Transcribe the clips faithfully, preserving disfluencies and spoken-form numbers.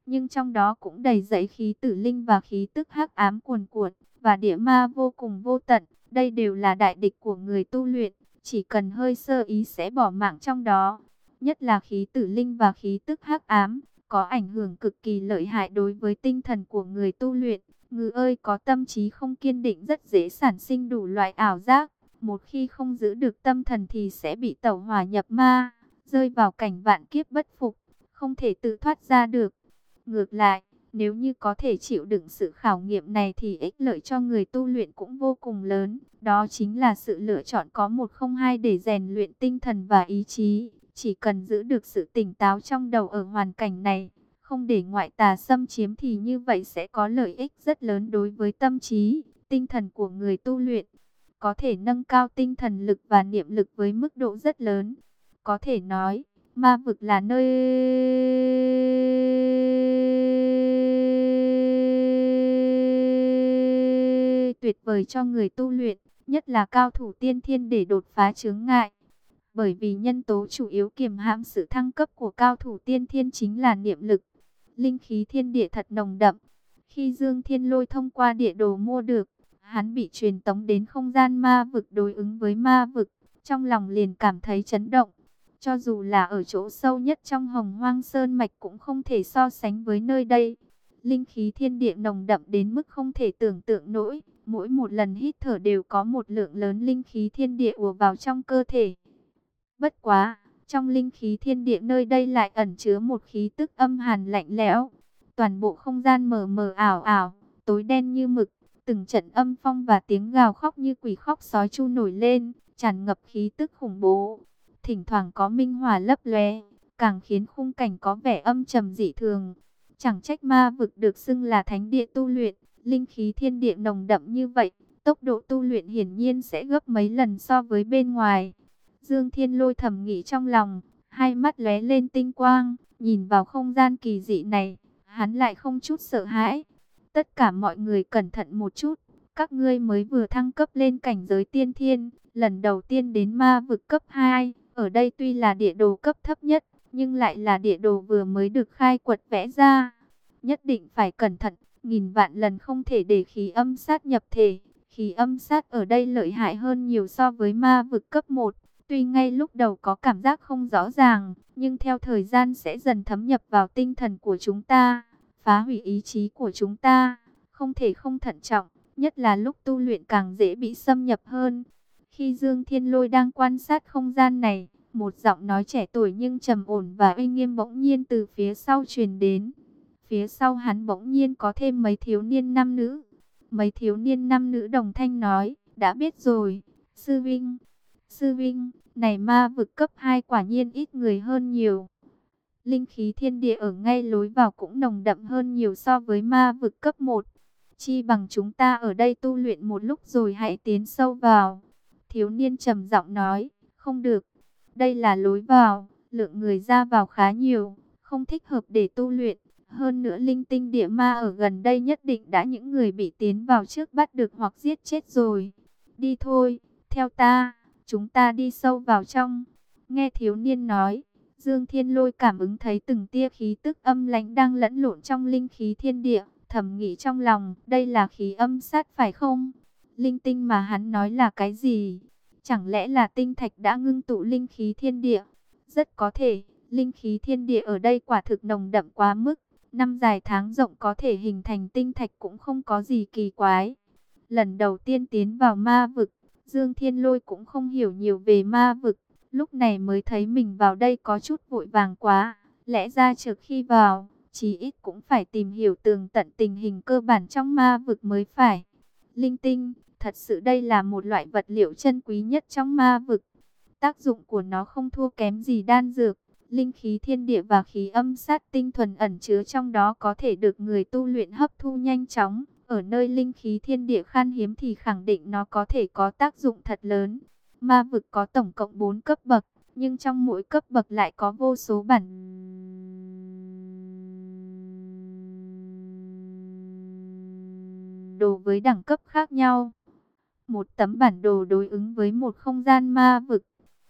nhưng trong đó cũng đầy dẫy khí tử linh và khí tức hắc ám cuồn cuộn, và địa ma vô cùng vô tận. Đây đều là đại địch của người tu luyện, chỉ cần hơi sơ ý sẽ bỏ mạng trong đó. Nhất là khí tử linh và khí tức hắc ám, có ảnh hưởng cực kỳ lợi hại đối với tinh thần của người tu luyện. Người ơi có tâm trí không kiên định rất dễ sản sinh đủ loại ảo giác. Một khi không giữ được tâm thần thì sẽ bị tẩu hỏa nhập ma, rơi vào cảnh vạn kiếp bất phục, không thể tự thoát ra được. Ngược lại, nếu như có thể chịu đựng sự khảo nghiệm này thì ích lợi cho người tu luyện cũng vô cùng lớn. Đó chính là sự lựa chọn có một không hai để rèn luyện tinh thần và ý chí. Chỉ cần giữ được sự tỉnh táo trong đầu ở hoàn cảnh này, không để ngoại tà xâm chiếm thì như vậy sẽ có lợi ích rất lớn đối với tâm trí, tinh thần của người tu luyện. Có thể nâng cao tinh thần lực và niệm lực với mức độ rất lớn. Có thể nói, ma vực là nơi tuyệt vời cho người tu luyện, nhất là cao thủ tiên thiên để đột phá chướng ngại. Bởi vì nhân tố chủ yếu kiềm hãm sự thăng cấp của cao thủ tiên thiên chính là niệm lực. Linh khí thiên địa thật nồng đậm. Khi Dương Thiên Lôi thông qua địa đồ mua được, hắn bị truyền tống đến không gian ma vực đối ứng với ma vực, trong lòng liền cảm thấy chấn động. Cho dù là ở chỗ sâu nhất trong Hồng Hoang Sơn mạch cũng không thể so sánh với nơi đây. Linh khí thiên địa nồng đậm đến mức không thể tưởng tượng nổi, mỗi một lần hít thở đều có một lượng lớn linh khí thiên địa ùa vào trong cơ thể. Bất quá, trong linh khí thiên địa nơi đây lại ẩn chứa một khí tức âm hàn lạnh lẽo. Toàn bộ không gian mờ mờ ảo ảo, tối đen như mực, từng trận âm phong và tiếng gào khóc như quỷ khóc sói chu nổi lên, tràn ngập khí tức khủng bố. Thỉnh thoảng có minh hỏa lấp lóe, càng khiến khung cảnh có vẻ âm trầm dị thường. Chẳng trách ma vực được xưng là thánh địa tu luyện, linh khí thiên địa nồng đậm như vậy, tốc độ tu luyện hiển nhiên sẽ gấp mấy lần so với bên ngoài. Dương Thiên Lôi thầm nghĩ trong lòng, hai mắt lóe lên tinh quang, nhìn vào không gian kỳ dị này, hắn lại không chút sợ hãi. Tất cả mọi người cẩn thận một chút, các ngươi mới vừa thăng cấp lên cảnh giới tiên thiên, lần đầu tiên đến ma vực cấp hai, ở đây tuy là địa đồ cấp thấp nhất, nhưng lại là địa đồ vừa mới được khai quật vẽ ra. Nhất định phải cẩn thận, nghìn vạn lần không thể để khí âm sát nhập thể. Khí âm sát ở đây lợi hại hơn nhiều so với ma vực cấp một. Tuy ngay lúc đầu có cảm giác không rõ ràng, nhưng theo thời gian sẽ dần thấm nhập vào tinh thần của chúng ta, phá hủy ý chí của chúng ta. Không thể không thận trọng, nhất là lúc tu luyện càng dễ bị xâm nhập hơn. Khi Dương Thiên Lôi đang quan sát không gian này, một giọng nói trẻ tuổi nhưng trầm ổn và uy nghiêm bỗng nhiên từ phía sau truyền đến. Phía sau hắn bỗng nhiên có thêm mấy thiếu niên nam nữ. Mấy thiếu niên nam nữ đồng thanh nói, đã biết rồi, sư vinh. Sư vinh, này ma vực cấp hai quả nhiên ít người hơn nhiều. Linh khí thiên địa ở ngay lối vào cũng nồng đậm hơn nhiều so với ma vực cấp một. Chi bằng chúng ta ở đây tu luyện một lúc rồi hãy tiến sâu vào. Thiếu niên trầm giọng nói, không được. Đây là lối vào, lượng người ra vào khá nhiều, không thích hợp để tu luyện. Hơn nữa linh tinh địa ma ở gần đây nhất định đã những người bị tiến vào trước bắt được hoặc giết chết rồi. Đi thôi, theo ta. Chúng ta đi sâu vào trong. Nghe thiếu niên nói, Dương Thiên Lôi cảm ứng thấy từng tia khí tức âm lãnh đang lẫn lộn trong linh khí thiên địa. Thầm nghĩ trong lòng, đây là khí âm sát phải không? Linh tinh mà hắn nói là cái gì? Chẳng lẽ là tinh thạch đã ngưng tụ linh khí thiên địa? Rất có thể, linh khí thiên địa ở đây quả thực nồng đậm quá mức. Năm dài tháng rộng có thể hình thành tinh thạch cũng không có gì kỳ quái. Lần đầu tiên tiến vào ma vực, Dương Thiên Lôi cũng không hiểu nhiều về ma vực, lúc này mới thấy mình vào đây có chút vội vàng quá. Lẽ ra trước khi vào, chí ít cũng phải tìm hiểu tường tận tình hình cơ bản trong ma vực mới phải. Linh tinh, thật sự đây là một loại vật liệu chân quý nhất trong ma vực. Tác dụng của nó không thua kém gì đan dược. Linh khí thiên địa và khí âm sát tinh thuần ẩn chứa trong đó có thể được người tu luyện hấp thu nhanh chóng. Ở nơi linh khí thiên địa khan hiếm thì khẳng định nó có thể có tác dụng thật lớn. Ma vực có tổng cộng bốn cấp bậc, nhưng trong mỗi cấp bậc lại có vô số bản đồ với đẳng cấp khác nhau. Một tấm bản đồ đối ứng với một không gian ma vực.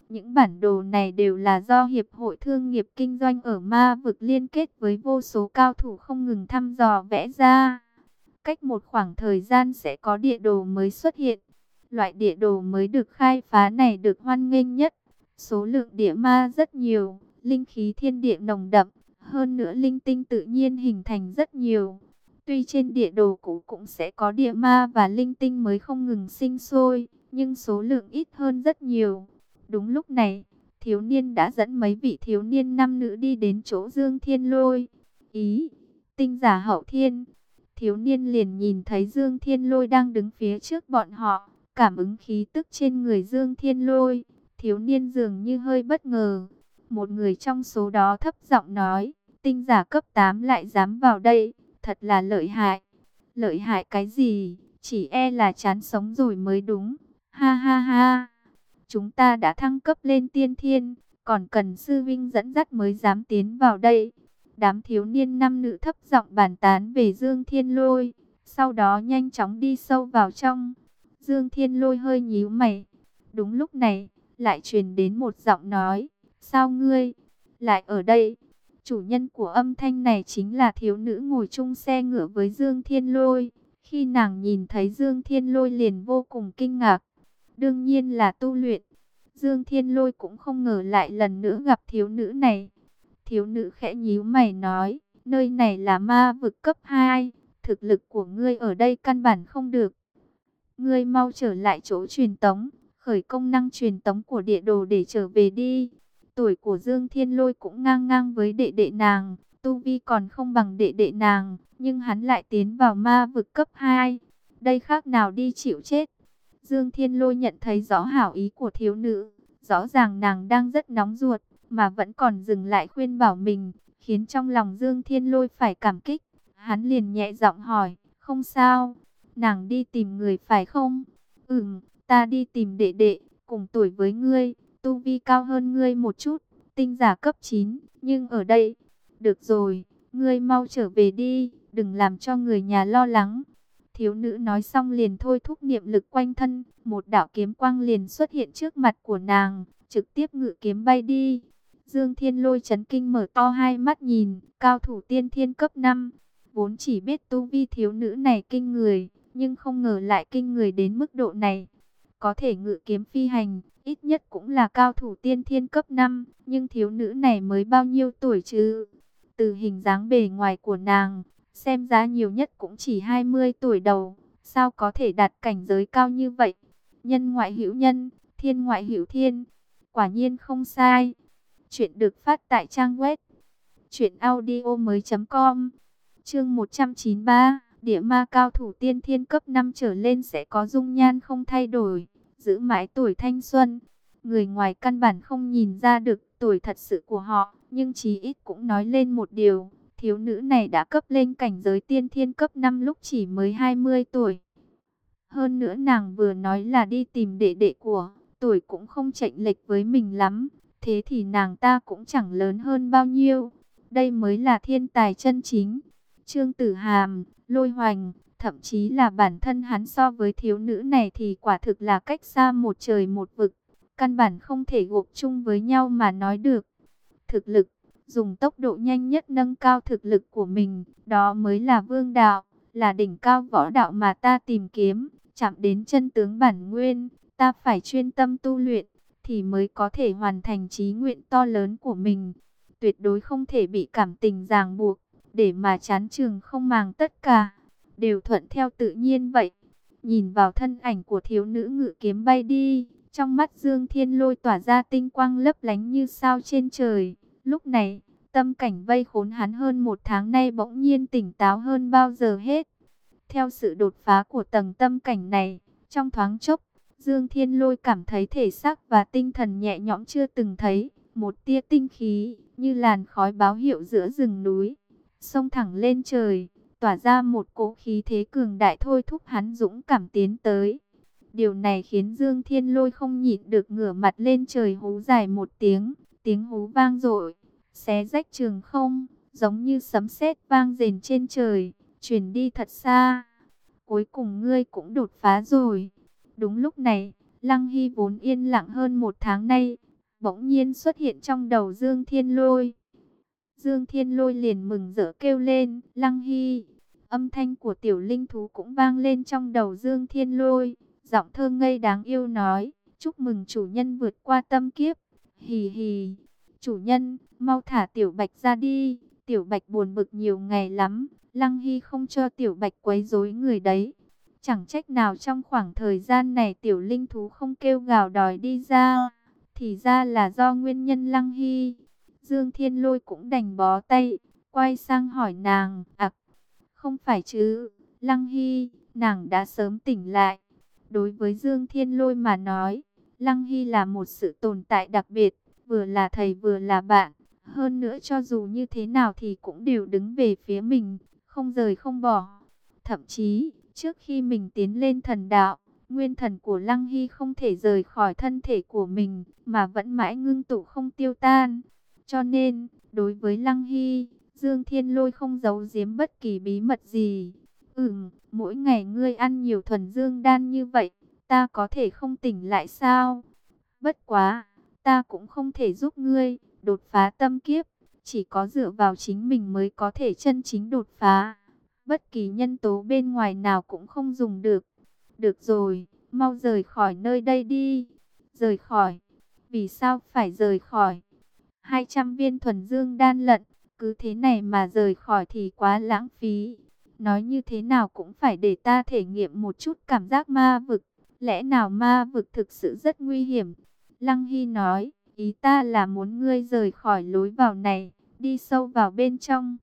Những bản đồ này đều là do Hiệp hội Thương nghiệp Kinh doanh ở ma vực liên kết với vô số cao thủ không ngừng thăm dò vẽ ra. Cách một khoảng thời gian sẽ có địa đồ mới xuất hiện. Loại địa đồ mới được khai phá này được hoan nghênh nhất. Số lượng địa ma rất nhiều, linh khí thiên địa nồng đậm, hơn nữa linh tinh tự nhiên hình thành rất nhiều. Tuy trên địa đồ cũ cũng sẽ có địa ma và linh tinh mới không ngừng sinh sôi, nhưng số lượng ít hơn rất nhiều. Đúng lúc này, thiếu niên đã dẫn mấy vị thiếu niên nam nữ đi đến chỗ Dương Thiên Lôi. Ý, tinh giả hậu thiên. Thiếu niên liền nhìn thấy Dương Thiên Lôi đang đứng phía trước bọn họ, cảm ứng khí tức trên người Dương Thiên Lôi. Thiếu niên dường như hơi bất ngờ. Một người trong số đó thấp giọng nói, tinh giả cấp tám lại dám vào đây, thật là lợi hại. Lợi hại cái gì, chỉ e là chán sống rồi mới đúng. Ha ha ha, chúng ta đã thăng cấp lên tiên thiên, còn cần sư vinh dẫn dắt mới dám tiến vào đây. Đám thiếu niên nam nữ thấp giọng bàn tán về Dương Thiên Lôi, sau đó nhanh chóng đi sâu vào trong. Dương Thiên Lôi hơi nhíu mày. Đúng lúc này, lại truyền đến một giọng nói, sao ngươi lại ở đây? Chủ nhân của âm thanh này chính là thiếu nữ ngồi chung xe ngựa với Dương Thiên Lôi. Khi nàng nhìn thấy Dương Thiên Lôi liền vô cùng kinh ngạc. Đương nhiên là tu luyện. Dương Thiên Lôi cũng không ngờ lại lần nữa gặp thiếu nữ này. Thiếu nữ khẽ nhíu mày nói, nơi này là ma vực cấp hai, thực lực của ngươi ở đây căn bản không được. Ngươi mau trở lại chỗ truyền tống, khởi công năng truyền tống của địa đồ để trở về đi. Tuổi của Dương Thiên Lôi cũng ngang ngang với đệ đệ nàng, tu vi còn không bằng đệ đệ nàng, nhưng hắn lại tiến vào ma vực cấp hai. Đây khác nào đi chịu chết. Dương Thiên Lôi nhận thấy rõ hảo ý của thiếu nữ, rõ ràng nàng đang rất nóng ruột, mà vẫn còn dừng lại khuyên bảo mình, khiến trong lòng Dương Thiên Lôi phải cảm kích. Hắn liền nhẹ giọng hỏi, không sao, nàng đi tìm người phải không? Ừm, ta đi tìm đệ đệ, cùng tuổi với ngươi, tu vi cao hơn ngươi một chút, tinh giả cấp chín, nhưng ở đây, được rồi, ngươi mau trở về đi, đừng làm cho người nhà lo lắng. Thiếu nữ nói xong liền thôi thúc niệm lực quanh thân, một đạo kiếm quang liền xuất hiện trước mặt của nàng, trực tiếp ngự kiếm bay đi. Dương Thiên Lôi chấn kinh mở to hai mắt nhìn, cao thủ tiên thiên cấp năm, vốn chỉ biết tu vi thiếu nữ này kinh người, nhưng không ngờ lại kinh người đến mức độ này. Có thể ngự kiếm phi hành, ít nhất cũng là cao thủ tiên thiên cấp năm, nhưng thiếu nữ này mới bao nhiêu tuổi chứ? Từ hình dáng bề ngoài của nàng, xem ra nhiều nhất cũng chỉ hai mươi tuổi đầu, sao có thể đạt cảnh giới cao như vậy? Nhân ngoại hữu nhân, thiên ngoại hữu thiên, quả nhiên không sai. Chuyện được phát tại trang web truyện audio mới.com. Chương một trăm chín mươi ba, địa ma cao thủ tiên thiên cấp năm trở lên sẽ có dung nhan không thay đổi, giữ mãi tuổi thanh xuân. Người ngoài căn bản không nhìn ra được tuổi thật sự của họ, nhưng chí ít cũng nói lên một điều, thiếu nữ này đã cấp lên cảnh giới tiên thiên cấp năm lúc chỉ mới hai mươi tuổi. Hơn nữa nàng vừa nói là đi tìm đệ đệ của, tuổi cũng không chệch lệch với mình lắm, thế thì nàng ta cũng chẳng lớn hơn bao nhiêu. Đây mới là thiên tài chân chính. Trương Tử Hàm, Lôi Hoành, thậm chí là bản thân hắn so với thiếu nữ này thì quả thực là cách xa một trời một vực, căn bản không thể gộp chung với nhau mà nói được. Thực lực, dùng tốc độ nhanh nhất nâng cao thực lực của mình, đó mới là vương đạo, là đỉnh cao võ đạo mà ta tìm kiếm, chạm đến chân tướng bản nguyên, ta phải chuyên tâm tu luyện, thì mới có thể hoàn thành chí nguyện to lớn của mình. Tuyệt đối không thể bị cảm tình ràng buộc, để mà chán chường không màng tất cả, đều thuận theo tự nhiên vậy. Nhìn vào thân ảnh của thiếu nữ ngự kiếm bay đi, trong mắt Dương Thiên Lôi tỏa ra tinh quang lấp lánh như sao trên trời. Lúc này, tâm cảnh vây khốn hắn hơn một tháng nay bỗng nhiên tỉnh táo hơn bao giờ hết. Theo sự đột phá của tầng tâm cảnh này, trong thoáng chốc, Dương Thiên Lôi cảm thấy thể xác và tinh thần nhẹ nhõm chưa từng thấy. Một tia tinh khí, như làn khói báo hiệu giữa rừng núi, xông thẳng lên trời, tỏa ra một cỗ khí thế cường đại thôi thúc hắn dũng cảm tiến tới. Điều này khiến Dương Thiên Lôi không nhịn được ngửa mặt lên trời hú dài một tiếng, tiếng hú vang dội, xé rách trường không, giống như sấm sét vang rền trên trời, truyền đi thật xa. Cuối cùng ngươi cũng đột phá rồi. Đúng lúc này, Lăng Hy vốn yên lặng hơn một tháng nay, bỗng nhiên xuất hiện trong đầu Dương Thiên Lôi. Dương Thiên Lôi liền mừng rỡ kêu lên, Lăng Hy. Âm thanh của tiểu linh thú cũng vang lên trong đầu Dương Thiên Lôi, giọng thơ ngây đáng yêu nói, chúc mừng chủ nhân vượt qua tâm kiếp. Hì hì, chủ nhân, mau thả tiểu bạch ra đi, tiểu bạch buồn bực nhiều ngày lắm, Lăng Hy không cho tiểu bạch quấy rối người đấy. Chẳng trách nào trong khoảng thời gian này tiểu linh thú không kêu gào đòi đi ra, thì ra là do nguyên nhân Lăng Hy. Dương Thiên Lôi cũng đành bó tay, quay sang hỏi nàng, ặc, không phải chứ, Lăng Hy, nàng đã sớm tỉnh lại. Đối với Dương Thiên Lôi mà nói, Lăng Hy là một sự tồn tại đặc biệt, vừa là thầy vừa là bạn. Hơn nữa cho dù như thế nào thì cũng đều đứng về phía mình, không rời không bỏ. Thậm chí, trước khi mình tiến lên thần đạo, nguyên thần của Lăng Hy không thể rời khỏi thân thể của mình, mà vẫn mãi ngưng tụ không tiêu tan. Cho nên, đối với Lăng Hy, Dương Thiên Lôi không giấu giếm bất kỳ bí mật gì. Ừm, mỗi ngày ngươi ăn nhiều thuần dương đan như vậy, ta có thể không tỉnh lại sao? Bất quá, ta cũng không thể giúp ngươi đột phá tâm kiếp, chỉ có dựa vào chính mình mới có thể chân chính đột phá. Bất kỳ nhân tố bên ngoài nào cũng không dùng được. Được rồi, mau rời khỏi nơi đây đi. Rời khỏi? Vì sao phải rời khỏi? hai trăm viên thuần dương đan lận, cứ thế này mà rời khỏi thì quá lãng phí. Nói như thế nào cũng phải để ta thể nghiệm một chút cảm giác ma vực. Lẽ nào ma vực thực sự rất nguy hiểm? Lăng Hy nói, ý ta là muốn ngươi rời khỏi lối vào này, đi sâu vào bên trong.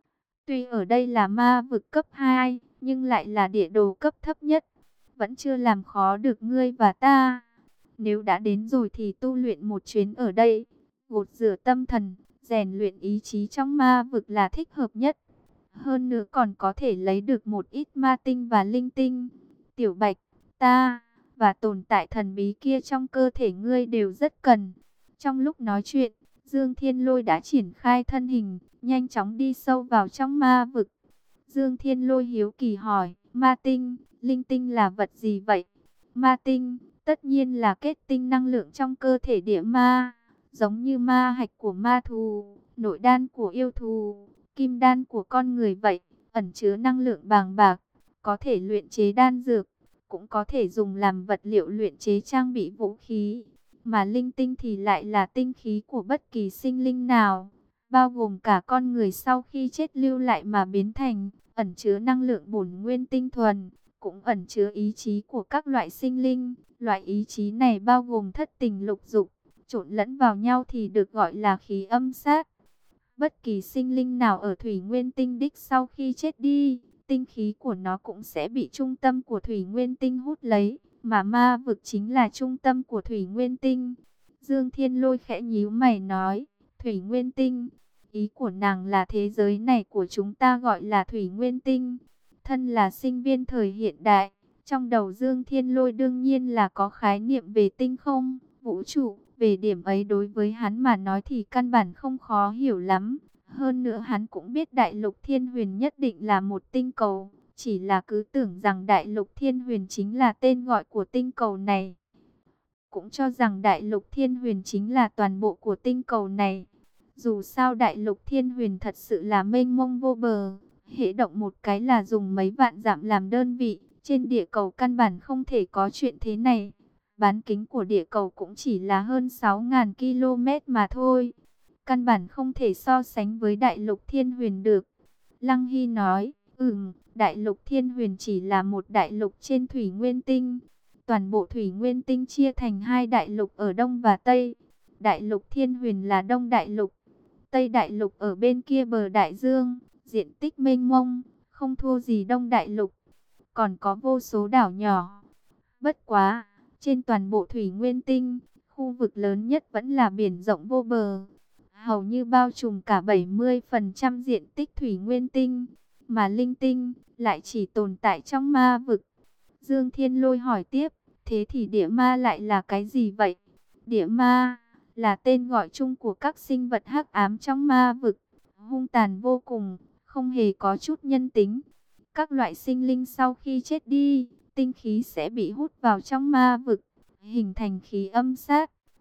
Tuy ở đây là ma vực cấp hai, nhưng lại là địa đồ cấp thấp nhất. Vẫn chưa làm khó được ngươi và ta. Nếu đã đến rồi thì tu luyện một chuyến ở đây, gột rửa tâm thần, rèn luyện ý chí trong ma vực là thích hợp nhất. Hơn nữa còn có thể lấy được một ít ma tinh và linh tinh. Tiểu Bạch, ta và tồn tại thần bí kia trong cơ thể ngươi đều rất cần. Trong lúc nói chuyện, Dương Thiên Lôi đã triển khai thân hình, nhanh chóng đi sâu vào trong ma vực. Dương Thiên Lôi hiếu kỳ hỏi, ma tinh, linh tinh là vật gì vậy? Ma tinh, tất nhiên là kết tinh năng lượng trong cơ thể địa ma, giống như ma hạch của ma thú, nội đan của yêu thú, kim đan của con người vậy, ẩn chứa năng lượng bàng bạc, có thể luyện chế đan dược, cũng có thể dùng làm vật liệu luyện chế trang bị vũ khí. Mà linh tinh thì lại là tinh khí của bất kỳ sinh linh nào, bao gồm cả con người sau khi chết lưu lại mà biến thành, ẩn chứa năng lượng bổn nguyên tinh thuần, cũng ẩn chứa ý chí của các loại sinh linh. Loại ý chí này bao gồm thất tình lục dục, trộn lẫn vào nhau thì được gọi là khí âm sát. Bất kỳ sinh linh nào ở thủy nguyên tinh đích sau khi chết đi, tinh khí của nó cũng sẽ bị trung tâm của thủy nguyên tinh hút lấy, mà ma vực chính là trung tâm của thủy nguyên tinh. Dương Thiên Lôi khẽ nhíu mày nói, thủy nguyên tinh, ý của nàng là thế giới này của chúng ta gọi là thủy nguyên tinh. Thân là sinh viên thời hiện đại, trong đầu Dương Thiên Lôi đương nhiên là có khái niệm về tinh không, vũ trụ. Về điểm ấy đối với hắn mà nói thì căn bản không khó hiểu lắm. Hơn nữa hắn cũng biết đại lục Thiên Huyền nhất định là một tinh cầu. Chỉ là cứ tưởng rằng đại lục Thiên Huyền chính là tên gọi của tinh cầu này. Cũng cho rằng đại lục Thiên Huyền chính là toàn bộ của tinh cầu này. Dù sao đại lục Thiên Huyền thật sự là mênh mông vô bờ. Hễ động một cái là dùng mấy vạn dặm làm đơn vị. Trên địa cầu căn bản không thể có chuyện thế này. Bán kính của địa cầu cũng chỉ là hơn sáu nghìn ki lô mét mà thôi. Căn bản không thể so sánh với đại lục Thiên Huyền được. Lăng Hy nói, ừm, đại lục Thiên Huyền chỉ là một đại lục trên thủy nguyên tinh. Toàn bộ thủy nguyên tinh chia thành hai đại lục ở Đông và Tây. Đại lục Thiên Huyền là Đông đại lục. Tây đại lục ở bên kia bờ đại dương, diện tích mênh mông, không thua gì Đông đại lục. Còn có vô số đảo nhỏ. Bất quá, trên toàn bộ thủy nguyên tinh, khu vực lớn nhất vẫn là biển rộng vô bờ. Hầu như bao trùm cả bảy mươi phần trăm diện tích thủy nguyên tinh. Mà linh tinh lại chỉ tồn tại trong ma vực. Dương Thiên Lôi hỏi tiếp, thế thì địa ma lại là cái gì vậy? Địa ma là tên gọi chung của các sinh vật hắc ám trong ma vực. Hung tàn vô cùng, không hề có chút nhân tính. Các loại sinh linh sau khi chết đi, tinh khí sẽ bị hút vào trong ma vực, hình thành khí âm sát,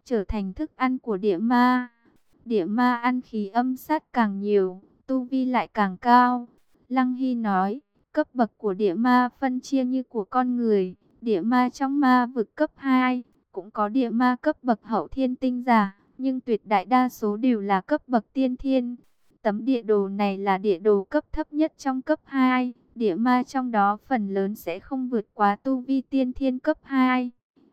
trở thành thức ăn của địa ma. Địa ma ăn khí âm sát càng nhiều, tu vi lại càng cao. Lăng Hy nói, cấp bậc của địa ma phân chia như của con người. Địa ma trong ma vực cấp hai, cũng có địa ma cấp bậc hậu thiên tinh giả, nhưng tuyệt đại đa số đều là cấp bậc tiên thiên. Tấm địa đồ này là địa đồ cấp thấp nhất trong cấp hai, địa ma trong đó phần lớn sẽ không vượt quá tu vi tiên thiên cấp hai.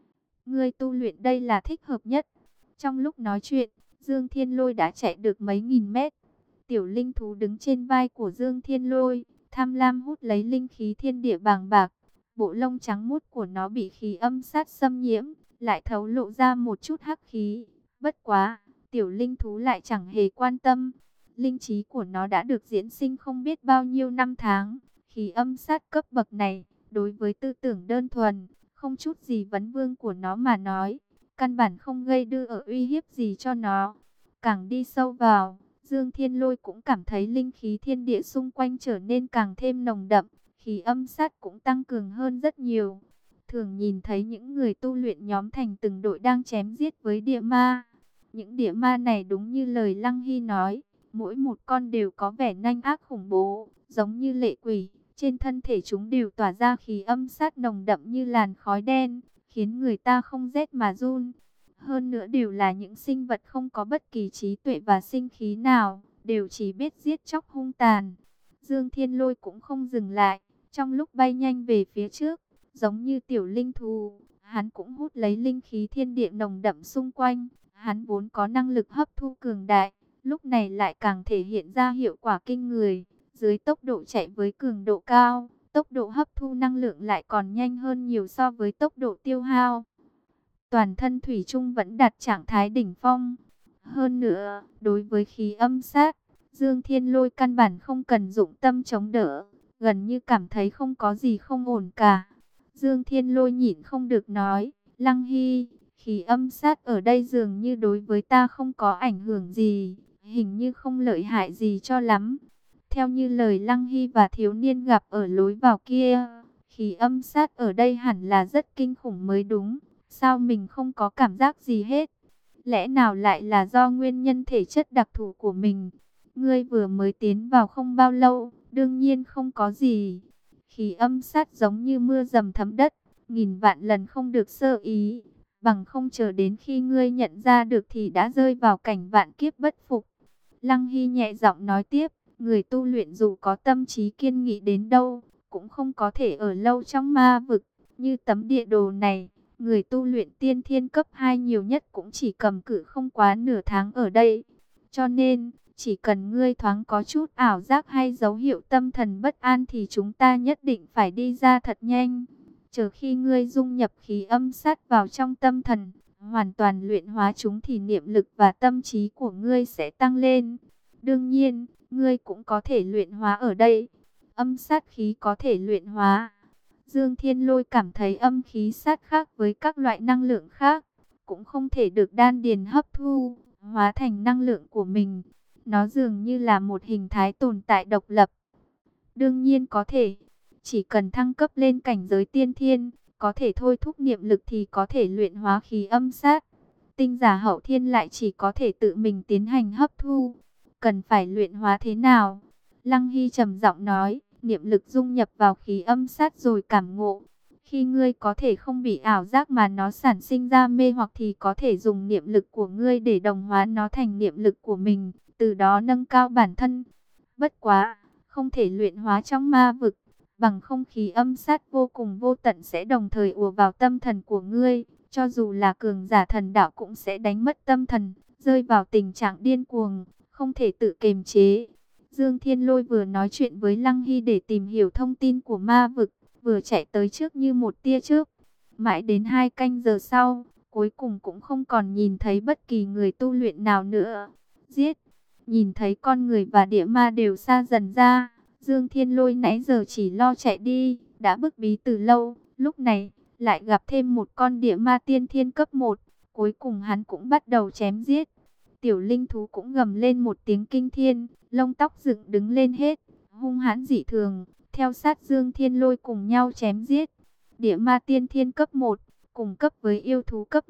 Ngươi tu luyện đây là thích hợp nhất. Trong lúc nói chuyện, Dương Thiên Lôi đã chạy được mấy nghìn mét. Tiểu linh thú đứng trên vai của Dương Thiên Lôi, tham lam hút lấy linh khí thiên địa bàng bạc. Bộ lông trắng muốt của nó bị khí âm sát xâm nhiễm, lại thấu lộ ra một chút hắc khí. Bất quá, tiểu linh thú lại chẳng hề quan tâm. Linh trí của nó đã được diễn sinh không biết bao nhiêu năm tháng. Khí âm sát cấp bậc này, đối với tư tưởng đơn thuần, không chút gì vấn vương của nó mà nói, căn bản không gây đưa ở uy hiếp gì cho nó. Càng đi sâu vào, Dương Thiên Lôi cũng cảm thấy linh khí thiên địa xung quanh trở nên càng thêm nồng đậm, khí âm sát cũng tăng cường hơn rất nhiều. Thường nhìn thấy những người tu luyện nhóm thành từng đội đang chém giết với địa ma. Những địa ma này đúng như lời Lăng Hy nói, mỗi một con đều có vẻ nhanh ác khủng bố, giống như lệ quỷ. Trên thân thể chúng đều tỏa ra khí âm sát nồng đậm như làn khói đen, khiến người ta không rét mà run. Hơn nữa đều là những sinh vật không có bất kỳ trí tuệ và sinh khí nào, đều chỉ biết giết chóc hung tàn. Dương Thiên Lôi cũng không dừng lại, trong lúc bay nhanh về phía trước, giống như tiểu linh thú, hắn cũng hút lấy linh khí thiên địa nồng đậm xung quanh. Hắn vốn có năng lực hấp thu cường đại, lúc này lại càng thể hiện ra hiệu quả kinh người. Dưới tốc độ chạy với cường độ cao, tốc độ hấp thu năng lượng lại còn nhanh hơn nhiều so với tốc độ tiêu hao. Toàn thân thủy chung vẫn đạt trạng thái đỉnh phong. Hơn nữa, đối với khí âm sát, Dương Thiên Lôi căn bản không cần dụng tâm chống đỡ, gần như cảm thấy không có gì không ổn cả. Dương Thiên Lôi nhịn không được nói, Lăng Hy, khí âm sát ở đây dường như đối với ta không có ảnh hưởng gì, hình như không lợi hại gì cho lắm. Theo như lời Lăng Hy và thiếu niên gặp ở lối vào kia, khí âm sát ở đây hẳn là rất kinh khủng mới đúng. Sao mình không có cảm giác gì hết? Lẽ nào lại là do nguyên nhân thể chất đặc thù của mình? Ngươi vừa mới tiến vào không bao lâu, đương nhiên không có gì. Khí âm sát giống như mưa dầm thấm đất, nghìn vạn lần không được sơ ý. Bằng không chờ đến khi ngươi nhận ra được thì đã rơi vào cảnh vạn kiếp bất phục. Lăng Hy nhẹ giọng nói tiếp. Người tu luyện dù có tâm trí kiên nghị đến đâu, cũng không có thể ở lâu trong ma vực. Như tấm địa đồ này, người tu luyện tiên thiên cấp hai nhiều nhất cũng chỉ cầm cự không quá nửa tháng ở đây. Cho nên, chỉ cần ngươi thoáng có chút ảo giác hay dấu hiệu tâm thần bất an thì chúng ta nhất định phải đi ra thật nhanh. Chờ khi ngươi dung nhập khí âm sát vào trong tâm thần, hoàn toàn luyện hóa chúng thì niệm lực và tâm trí của ngươi sẽ tăng lên. Đương nhiên, ngươi cũng có thể luyện hóa ở đây. Âm sát khí có thể luyện hóa. Dương Thiên Lôi cảm thấy âm khí sát khác với các loại năng lượng khác, cũng không thể được đan điền hấp thu, hóa thành năng lượng của mình. Nó dường như là một hình thái tồn tại độc lập. Đương nhiên có thể, chỉ cần thăng cấp lên cảnh giới tiên thiên, có thể thôi thúc niệm lực thì có thể luyện hóa khí âm sát. Tinh giả hậu thiên lại chỉ có thể tự mình tiến hành hấp thu. Cần phải luyện hóa thế nào? Lăng Hy trầm giọng nói, niệm lực dung nhập vào khí âm sát rồi cảm ngộ. Khi ngươi có thể không bị ảo giác mà nó sản sinh ra mê hoặc thì có thể dùng niệm lực của ngươi để đồng hóa nó thành niệm lực của mình, từ đó nâng cao bản thân. Bất quá, không thể luyện hóa trong ma vực, bằng không khí âm sát vô cùng vô tận sẽ đồng thời ùa vào tâm thần của ngươi, cho dù là cường giả thần đạo cũng sẽ đánh mất tâm thần, rơi vào tình trạng điên cuồng, không thể tự kiềm chế. Dương Thiên Lôi vừa nói chuyện với Lăng Hy để tìm hiểu thông tin của ma vực, vừa chạy tới trước như một tia chớp. Mãi đến hai canh giờ sau, cuối cùng cũng không còn nhìn thấy bất kỳ người tu luyện nào nữa. Giết! Nhìn thấy con người và địa ma đều xa dần ra, Dương Thiên Lôi nãy giờ chỉ lo chạy đi, đã bức bí từ lâu, lúc này lại gặp thêm một con địa ma tiên thiên cấp một, cuối cùng hắn cũng bắt đầu chém giết. Tiểu linh thú cũng gầm lên một tiếng kinh thiên, lông tóc dựng đứng lên hết, hung hãn dị thường, theo sát Dương Thiên Lôi cùng nhau chém giết. Địa ma tiên thiên cấp một, cùng cấp với yêu thú cấp một,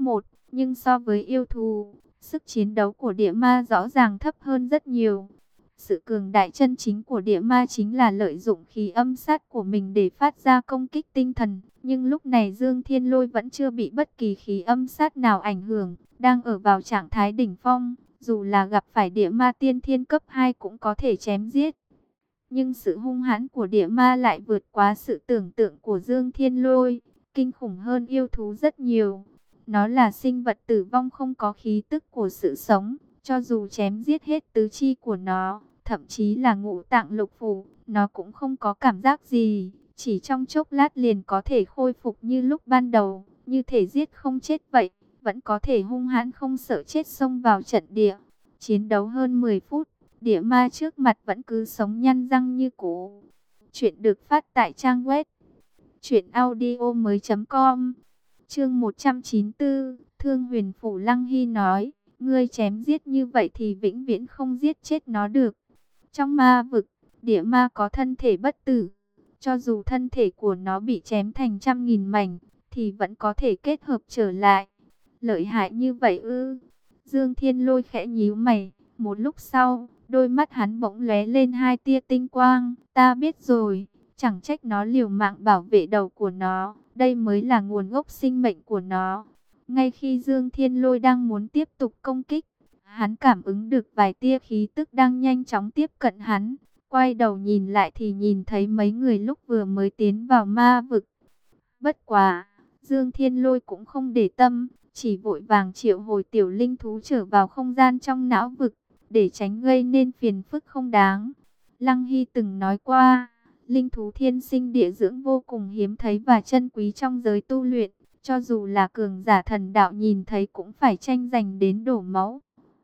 Nhưng so với yêu thú, sức chiến đấu của địa ma rõ ràng thấp hơn rất nhiều. Sự cường đại chân chính của địa ma chính là lợi dụng khí âm sát của mình để phát ra công kích tinh thần. Nhưng lúc này Dương Thiên Lôi vẫn chưa bị bất kỳ khí âm sát nào ảnh hưởng, đang ở vào trạng thái đỉnh phong. Dù là gặp phải địa ma tiên thiên cấp hai cũng có thể chém giết. Nhưng sự hung hãn của địa ma lại vượt quá sự tưởng tượng của Dương Thiên Lôi, kinh khủng hơn yêu thú rất nhiều. Nó là sinh vật tử vong không có khí tức của sự sống, cho dù chém giết hết tứ chi của nó, thậm chí là ngũ tạng lục phủ, nó cũng không có cảm giác gì, chỉ trong chốc lát liền có thể khôi phục như lúc ban đầu, như thể giết không chết vậy, vẫn có thể hung hãn không sợ chết xông vào trận địa. Chiến đấu hơn mười phút, địa ma trước mặt vẫn cứ sống nhăn răng như cũ. Chuyện được phát tại trang web truyện audio mới.com. Chương một trăm chín mươi tư, Thương Huyền Phủ Lăng Hy nói, ngươi chém giết như vậy thì vĩnh viễn không giết chết nó được. Trong ma vực, địa ma có thân thể bất tử, cho dù thân thể của nó bị chém thành trăm nghìn mảnh, thì vẫn có thể kết hợp trở lại. Lợi hại như vậy ư? Dương Thiên Lôi khẽ nhíu mày, một lúc sau, đôi mắt hắn bỗng lóe lên hai tia tinh quang. Ta biết rồi, chẳng trách nó liều mạng bảo vệ đầu của nó, đây mới là nguồn gốc sinh mệnh của nó. Ngay khi Dương Thiên Lôi đang muốn tiếp tục công kích, hắn cảm ứng được vài tia khí tức đang nhanh chóng tiếp cận hắn. Quay đầu nhìn lại thì nhìn thấy mấy người lúc vừa mới tiến vào ma vực. Bất quá, Dương Thiên Lôi cũng không để tâm, chỉ vội vàng triệu hồi tiểu linh thú trở vào không gian trong não vực, để tránh gây nên phiền phức không đáng. Lăng Hy từng nói qua, linh thú thiên sinh địa dưỡng vô cùng hiếm thấy và chân quý trong giới tu luyện, cho dù là cường giả thần đạo nhìn thấy cũng phải tranh giành đến đổ máu.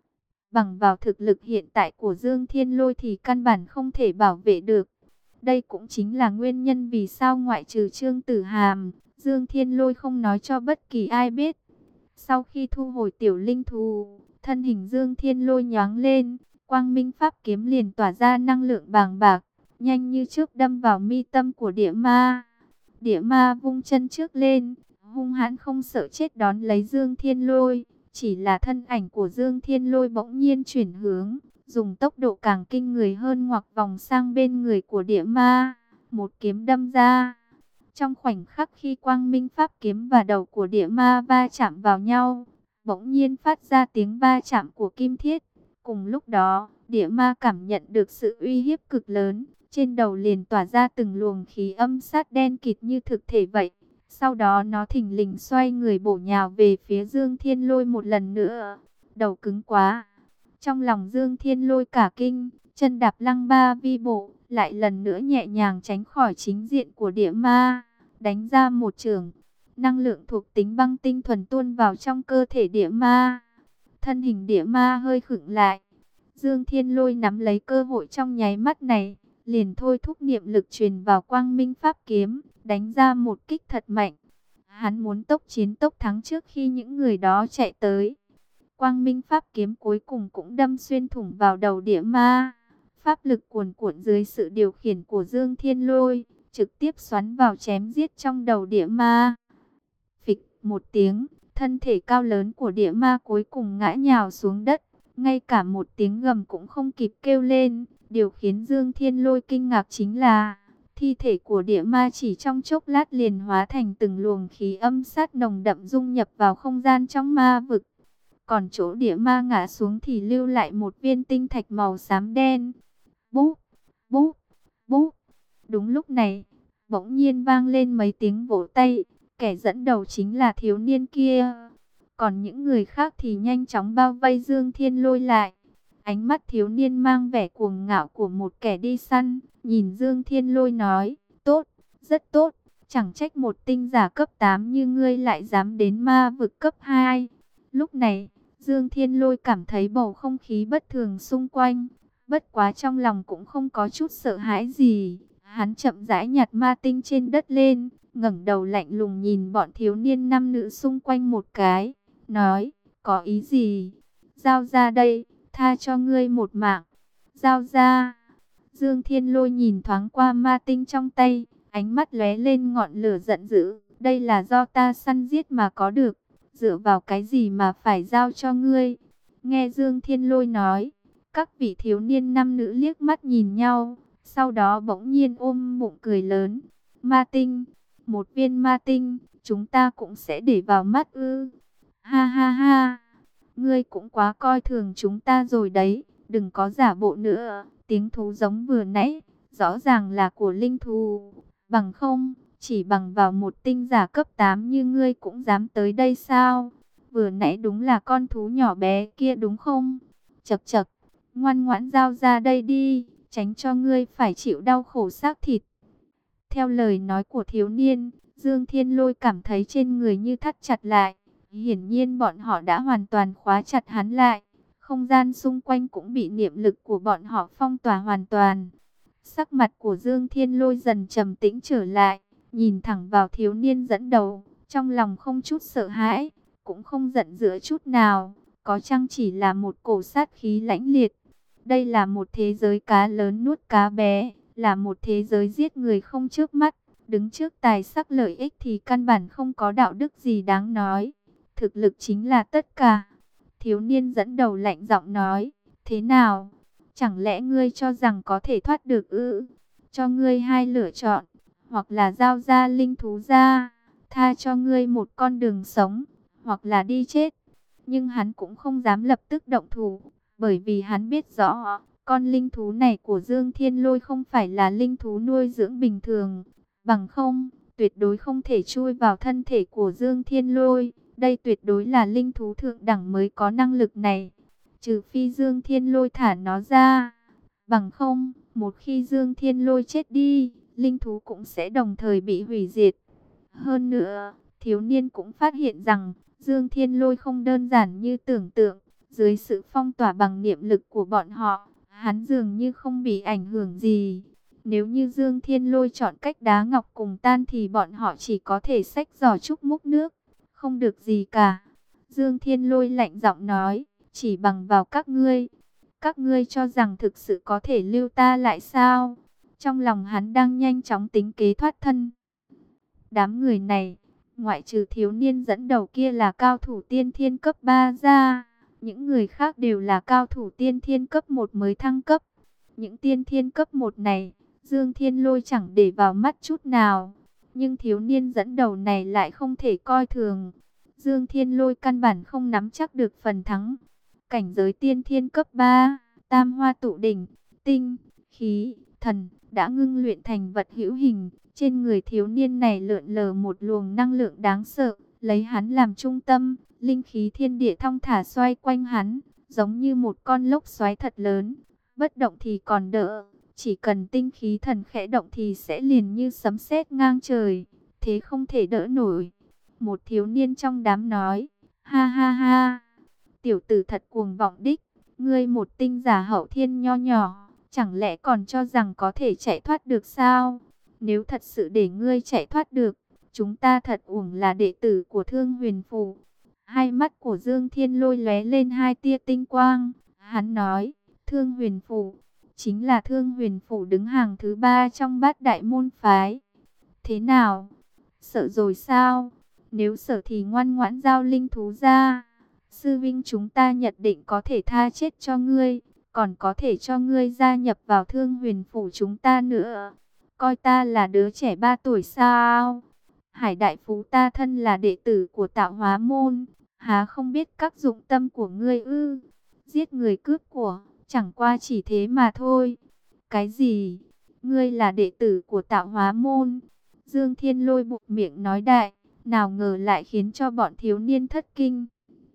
Bằng vào thực lực hiện tại của Dương Thiên Lôi thì căn bản không thể bảo vệ được. Đây cũng chính là nguyên nhân vì sao ngoại trừ Trương Tử Hàm, Dương Thiên Lôi không nói cho bất kỳ ai biết. Sau khi thu hồi tiểu linh thú, thân hình Dương Thiên Lôi nhoáng lên, quang minh pháp kiếm liền tỏa ra năng lượng bàng bạc, nhanh như chớp đâm vào mi tâm của địa ma. Địa ma vung chân trước lên, hung hãn không sợ chết đón lấy Dương Thiên Lôi. Chỉ là thân ảnh của Dương Thiên Lôi bỗng nhiên chuyển hướng, dùng tốc độ càng kinh người hơn ngoặc vòng sang bên người của địa ma, một kiếm đâm ra. Trong khoảnh khắc khi quang minh pháp kiếm và đầu của địa ma va chạm vào nhau, bỗng nhiên phát ra tiếng va chạm của kim thiết. Cùng lúc đó, địa ma cảm nhận được sự uy hiếp cực lớn, trên đầu liền tỏa ra từng luồng khí âm sát đen kịt như thực thể vậy. Sau đó nó thình lình xoay người bổ nhào về phía Dương Thiên Lôi một lần nữa. Đầu cứng quá. Trong lòng Dương Thiên Lôi cả kinh, chân đạp lăng ba vi bộ, lại lần nữa nhẹ nhàng tránh khỏi chính diện của địa ma, đánh ra một chưởng. Năng lượng thuộc tính băng tinh thuần tuôn vào trong cơ thể địa ma. Thân hình địa ma hơi khựng lại. Dương Thiên Lôi nắm lấy cơ hội trong nháy mắt này, liền thôi thúc niệm lực truyền vào quang minh pháp kiếm, đánh ra một kích thật mạnh. Hắn muốn tốc chiến tốc thắng trước khi những người đó chạy tới. Quang minh pháp kiếm cuối cùng cũng đâm xuyên thủng vào đầu địa ma. Pháp lực cuồn cuộn dưới sự điều khiển của Dương Thiên Lôi, trực tiếp xoắn vào chém giết trong đầu địa ma. Phịch một tiếng, thân thể cao lớn của địa ma cuối cùng ngã nhào xuống đất. Ngay cả một tiếng gầm cũng không kịp kêu lên. Điều khiến Dương Thiên Lôi kinh ngạc chính là thi thể của địa ma chỉ trong chốc lát liền hóa thành từng luồng khí âm sát nồng đậm dung nhập vào không gian trong ma vực. Còn chỗ địa ma ngã xuống thì lưu lại một viên tinh thạch màu xám đen. Búp, búp, búp. Đúng lúc này, bỗng nhiên vang lên mấy tiếng vỗ tay. Kẻ dẫn đầu chính là thiếu niên kia. Còn những người khác thì nhanh chóng bao vây Dương Thiên Lôi lại. Ánh mắt thiếu niên mang vẻ cuồng ngạo của một kẻ đi săn, nhìn Dương Thiên Lôi nói, tốt, rất tốt, chẳng trách một tinh giả cấp tám như ngươi lại dám đến ma vực cấp hai. Lúc này, Dương Thiên Lôi cảm thấy bầu không khí bất thường xung quanh, bất quá trong lòng cũng không có chút sợ hãi gì. Hắn chậm rãi nhặt ma tinh trên đất lên, ngẩng đầu lạnh lùng nhìn bọn thiếu niên nam nữ xung quanh một cái, nói, có ý gì? Giao ra đây, tha cho ngươi một mạng. Giao ra. Dương Thiên Lôi nhìn thoáng qua ma tinh trong tay, ánh mắt lóe lên ngọn lửa giận dữ. Đây là do ta săn giết mà có được. Dựa vào cái gì mà phải giao cho ngươi? Nghe Dương Thiên Lôi nói, các vị thiếu niên nam nữ liếc mắt nhìn nhau, sau đó bỗng nhiên ôm bụng cười lớn. Ma tinh, một viên ma tinh, chúng ta cũng sẽ để vào mắt ư? Ha ha ha, ngươi cũng quá coi thường chúng ta rồi đấy, đừng có giả bộ nữa. Tiếng thú giống vừa nãy, rõ ràng là của linh thú, bằng không, chỉ bằng vào một tinh giả cấp tám như ngươi cũng dám tới đây sao? Vừa nãy đúng là con thú nhỏ bé kia đúng không? Chậc chậc, ngoan ngoãn giao ra đây đi, tránh cho ngươi phải chịu đau khổ xác thịt. Theo lời nói của thiếu niên, Dương Thiên Lôi cảm thấy trên người như thắt chặt lại. Hiển nhiên bọn họ đã hoàn toàn khóa chặt hắn lại. Không gian xung quanh cũng bị niệm lực của bọn họ phong tỏa hoàn toàn. Sắc mặt của Dương Thiên Lôi dần trầm tĩnh trở lại, nhìn thẳng vào thiếu niên dẫn đầu, trong lòng không chút sợ hãi, cũng không giận dữ chút nào, có chăng chỉ là một cổ sát khí lãnh liệt. Đây là một thế giới cá lớn nuốt cá bé, là một thế giới giết người không chớp mắt, đứng trước tài sắc lợi ích thì căn bản không có đạo đức gì đáng nói. Thực lực chính là tất cả. Thiếu niên dẫn đầu lạnh giọng nói, thế nào? Chẳng lẽ ngươi cho rằng có thể thoát được ư? Cho ngươi hai lựa chọn, hoặc là giao ra linh thú ra, tha cho ngươi một con đường sống, hoặc là đi chết. Nhưng hắn cũng không dám lập tức động thủ, bởi vì hắn biết rõ, con linh thú này của Dương Thiên Lôi không phải là linh thú nuôi dưỡng bình thường. Bằng không, tuyệt đối không thể chui vào thân thể của Dương Thiên Lôi. Đây tuyệt đối là linh thú thượng đẳng mới có năng lực này. Trừ phi Dương Thiên Lôi thả nó ra. Bằng không, một khi Dương Thiên Lôi chết đi, linh thú cũng sẽ đồng thời bị hủy diệt. Hơn nữa, thiếu niên cũng phát hiện rằng, Dương Thiên Lôi không đơn giản như tưởng tượng. Dưới sự phong tỏa bằng niệm lực của bọn họ, hắn dường như không bị ảnh hưởng gì. Nếu như Dương Thiên Lôi chọn cách đá ngọc cùng tan thì bọn họ chỉ có thể xách giỏ trúc múc nước, không được gì cả. Dương Thiên Lôi lạnh giọng nói, chỉ bằng vào các ngươi. Các ngươi cho rằng thực sự có thể lưu ta lại sao? Trong lòng hắn đang nhanh chóng tính kế thoát thân. Đám người này, ngoại trừ thiếu niên dẫn đầu kia là cao thủ tiên thiên cấp ba ra, những người khác đều là cao thủ tiên thiên cấp một mới thăng cấp. Những tiên thiên cấp một này, Dương Thiên Lôi chẳng để vào mắt chút nào. Nhưng thiếu niên dẫn đầu này lại không thể coi thường. Dương Thiên Lôi căn bản không nắm chắc được phần thắng. Cảnh giới tiên thiên cấp ba, tam hoa tụ đỉnh, tinh, khí, thần, đã ngưng luyện thành vật hữu hình. Trên người thiếu niên này lượn lờ một luồng năng lượng đáng sợ, lấy hắn làm trung tâm, linh khí thiên địa thong thả xoay quanh hắn, giống như một con lốc xoáy thật lớn. Bất động thì còn đỡ, chỉ cần tinh khí thần khẽ động thì sẽ liền như sấm sét ngang trời, thế không thể đỡ nổi. Một thiếu niên trong đám nói, ha ha ha, tiểu tử thật cuồng vọng đích, ngươi một tinh giả hậu thiên nho nhỏ, chẳng lẽ còn cho rằng có thể chạy thoát được sao? Nếu thật sự để ngươi chạy thoát được, chúng ta thật uổng là đệ tử của Thương Huyền Phủ. Hai mắt của Dương Thiên Lôi lóe lên hai tia tinh quang, hắn nói, Thương Huyền Phủ, chính là Thương Huyền Phủ đứng hàng thứ ba trong bát đại môn phái. Thế nào? Sợ rồi sao? Nếu sợ thì ngoan ngoãn giao linh thú ra. Sư vinh chúng ta nhận định có thể tha chết cho ngươi, còn có thể cho ngươi gia nhập vào Thương Huyền Phủ chúng ta nữa. Coi ta là đứa trẻ ba tuổi sao? Hải Đại Phú ta thân là đệ tử của Tạo Hóa Môn, há không biết các dụng tâm của ngươi ư? Giết người cướp của, chẳng qua chỉ thế mà thôi. Cái gì? Ngươi là đệ tử của Tạo Hóa Môn? Dương Thiên Lôi bụt miệng nói đại, nào ngờ lại khiến cho bọn thiếu niên thất kinh.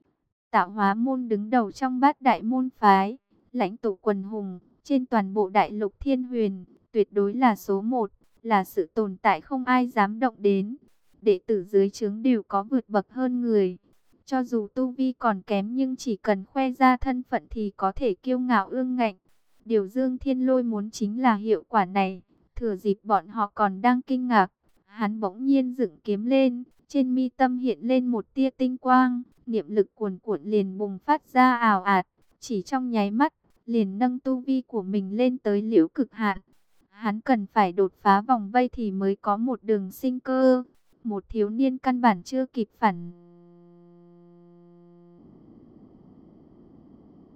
Tạo Hóa Môn đứng đầu trong bát đại môn phái, lãnh tụ quần hùng, trên toàn bộ đại lục Thiên Huyền, tuyệt đối là số một, là sự tồn tại không ai dám động đến. Đệ tử dưới trướng đều có vượt bậc hơn người. Cho dù tu vi còn kém nhưng chỉ cần khoe ra thân phận thì có thể kiêu ngạo ương ngạnh. Điều Dương Thiên Lôi muốn chính là hiệu quả này. Thừa dịp bọn họ còn đang kinh ngạc, hắn bỗng nhiên dựng kiếm lên, trên mi tâm hiện lên một tia tinh quang, niệm lực cuồn cuộn liền bùng phát ra ào ạt, chỉ trong nháy mắt, liền nâng tu vi của mình lên tới liễu cực hạn. Hắn cần phải đột phá vòng vây thì mới có một đường sinh cơ. Một thiếu niên căn bản chưa kịp phản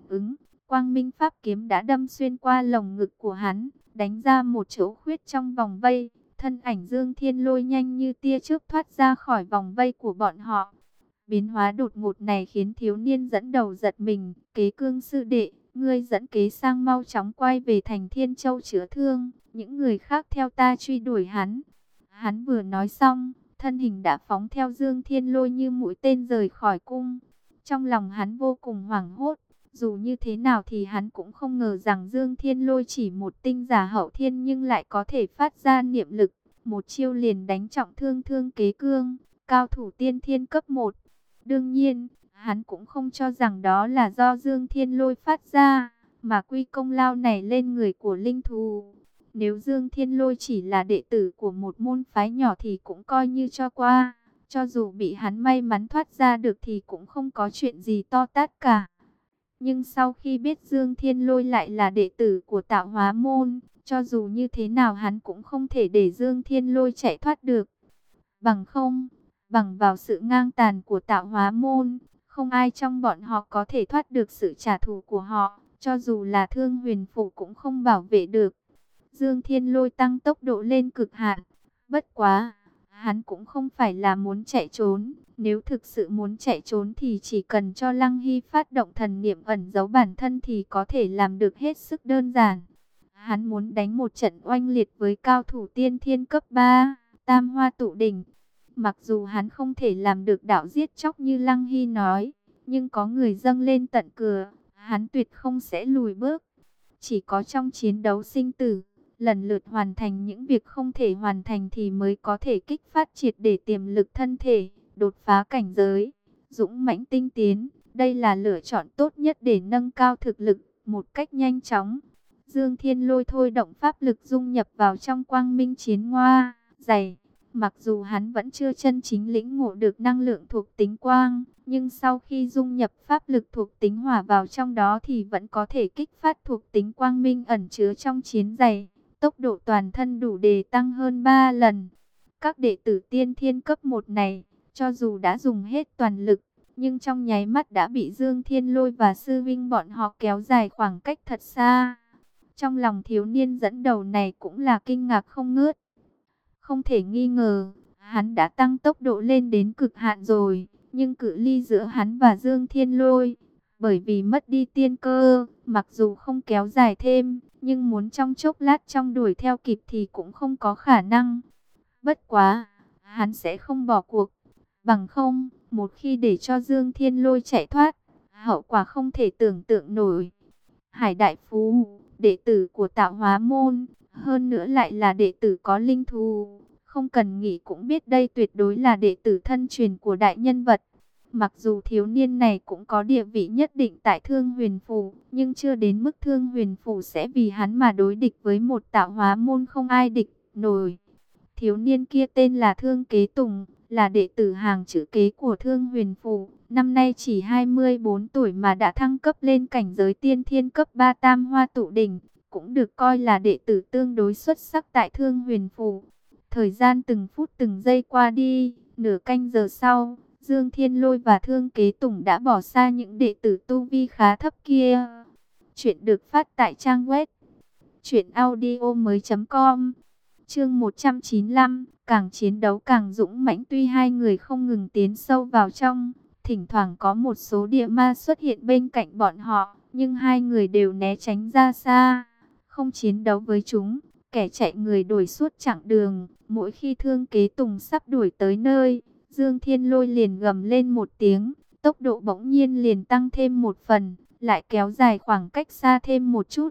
ứng, quang minh pháp kiếm đã đâm xuyên qua lồng ngực của hắn, đánh ra một chỗ khuyết trong vòng vây. Thân ảnh Dương Thiên Lôi nhanh như tia chớp thoát ra khỏi vòng vây của bọn họ. Biến hóa đột ngột này khiến thiếu niên dẫn đầu giật mình. Kế Cương sư đệ, ngươi dẫn kế sang mau chóng quay về thành Thiên Châu chữa thương. Những người khác theo ta truy đuổi hắn. Hắn vừa nói xong, thân hình đã phóng theo Dương Thiên Lôi như mũi tên rời khỏi cung. Trong lòng hắn vô cùng hoảng hốt. Dù như thế nào thì hắn cũng không ngờ rằng Dương Thiên Lôi chỉ một tinh giả hậu thiên nhưng lại có thể phát ra niệm lực. Một chiêu liền đánh trọng thương Thương Kế Cương, cao thủ tiên thiên cấp một. Đương nhiên, hắn cũng không cho rằng đó là do Dương Thiên Lôi phát ra, mà quy công lao này lên người của linh thú. Nếu Dương Thiên Lôi chỉ là đệ tử của một môn phái nhỏ thì cũng coi như cho qua. Cho dù bị hắn may mắn thoát ra được thì cũng không có chuyện gì to tát cả. Nhưng sau khi biết Dương Thiên Lôi lại là đệ tử của Tạo Hóa Môn, cho dù như thế nào hắn cũng không thể để Dương Thiên Lôi chạy thoát được. Bằng không, bằng vào sự ngang tàn của Tạo Hóa Môn, không ai trong bọn họ có thể thoát được sự trả thù của họ, cho dù là Thương Huyền Phủ cũng không bảo vệ được. Dương Thiên Lôi tăng tốc độ lên cực hạn, bất quá, hắn cũng không phải là muốn chạy trốn. Nếu thực sự muốn chạy trốn thì chỉ cần cho Lăng Hy phát động thần niệm ẩn giấu bản thân thì có thể làm được hết sức đơn giản. Hắn muốn đánh một trận oanh liệt với cao thủ tiên thiên cấp ba, Tam Hoa Tụ Đỉnh. Mặc dù hắn không thể làm được đạo giết chóc như Lăng Hy nói, nhưng có người dâng lên tận cửa, hắn tuyệt không sẽ lùi bước. Chỉ có trong chiến đấu sinh tử, lần lượt hoàn thành những việc không thể hoàn thành thì mới có thể kích phát triệt để tiềm lực thân thể, đột phá cảnh giới, dũng mãnh tinh tiến. Đây là lựa chọn tốt nhất để nâng cao thực lực một cách nhanh chóng. Dương Thiên Lôi thôi động pháp lực dung nhập vào trong quang minh chiến hoa dày. Mặc dù hắn vẫn chưa chân chính lĩnh ngộ được năng lượng thuộc tính quang, nhưng sau khi dung nhập pháp lực thuộc tính hỏa vào trong đó thì vẫn có thể kích phát thuộc tính quang minh ẩn chứa trong chiến dày. Tốc độ toàn thân đủ để tăng hơn ba lần. Các đệ tử tiên thiên cấp một này, cho dù đã dùng hết toàn lực, nhưng trong nháy mắt đã bị Dương Thiên Lôi và sư vinh bọn họ kéo dài khoảng cách thật xa. Trong lòng thiếu niên dẫn đầu này cũng là kinh ngạc không ngớt. Không thể nghi ngờ, hắn đã tăng tốc độ lên đến cực hạn rồi, nhưng cự ly giữa hắn và Dương Thiên Lôi, bởi vì mất đi tiên cơ, mặc dù không kéo dài thêm, nhưng muốn trong chốc lát trong đuổi theo kịp thì cũng không có khả năng. Bất quá, hắn sẽ không bỏ cuộc. Bằng không, một khi để cho Dương Thiên Lôi chạy thoát, hậu quả không thể tưởng tượng nổi. Hải Đại Phú, đệ tử của Tạo Hóa Môn, hơn nữa lại là đệ tử có linh thú. Không cần nghĩ cũng biết đây tuyệt đối là đệ tử thân truyền của đại nhân vật. Mặc dù thiếu niên này cũng có địa vị nhất định tại Thương Huyền Phủ, nhưng chưa đến mức Thương Huyền Phủ sẽ vì hắn mà đối địch với một Tạo Hóa Môn không ai địch nổi. Thiếu niên kia tên là Thương Kế Tùng, là đệ tử hàng chữ kế của Thương Huyền Phủ. Năm nay chỉ hai mươi bốn tuổi mà đã thăng cấp lên cảnh giới tiên thiên cấp ba Tam Hoa Tụ Đỉnh, cũng được coi là đệ tử tương đối xuất sắc tại Thương Huyền Phủ. Thời gian từng phút từng giây qua đi, nửa canh giờ sau, Dương Thiên Lôi và Thương Kế Tùng đã bỏ xa những đệ tử tu vi khá thấp kia. Chuyện được phát tại trang web truyện audio mới chấm com. Chương một trăm chín mươi lăm, càng chiến đấu càng dũng mãnh. Tuy hai người không ngừng tiến sâu vào trong, thỉnh thoảng có một số địa ma xuất hiện bên cạnh bọn họ, nhưng hai người đều né tránh ra xa, không chiến đấu với chúng. Kẻ chạy người đuổi suốt chặng đường, mỗi khi Thương Kế Tùng sắp đuổi tới nơi, Dương Thiên Lôi liền gầm lên một tiếng, tốc độ bỗng nhiên liền tăng thêm một phần, lại kéo dài khoảng cách xa thêm một chút.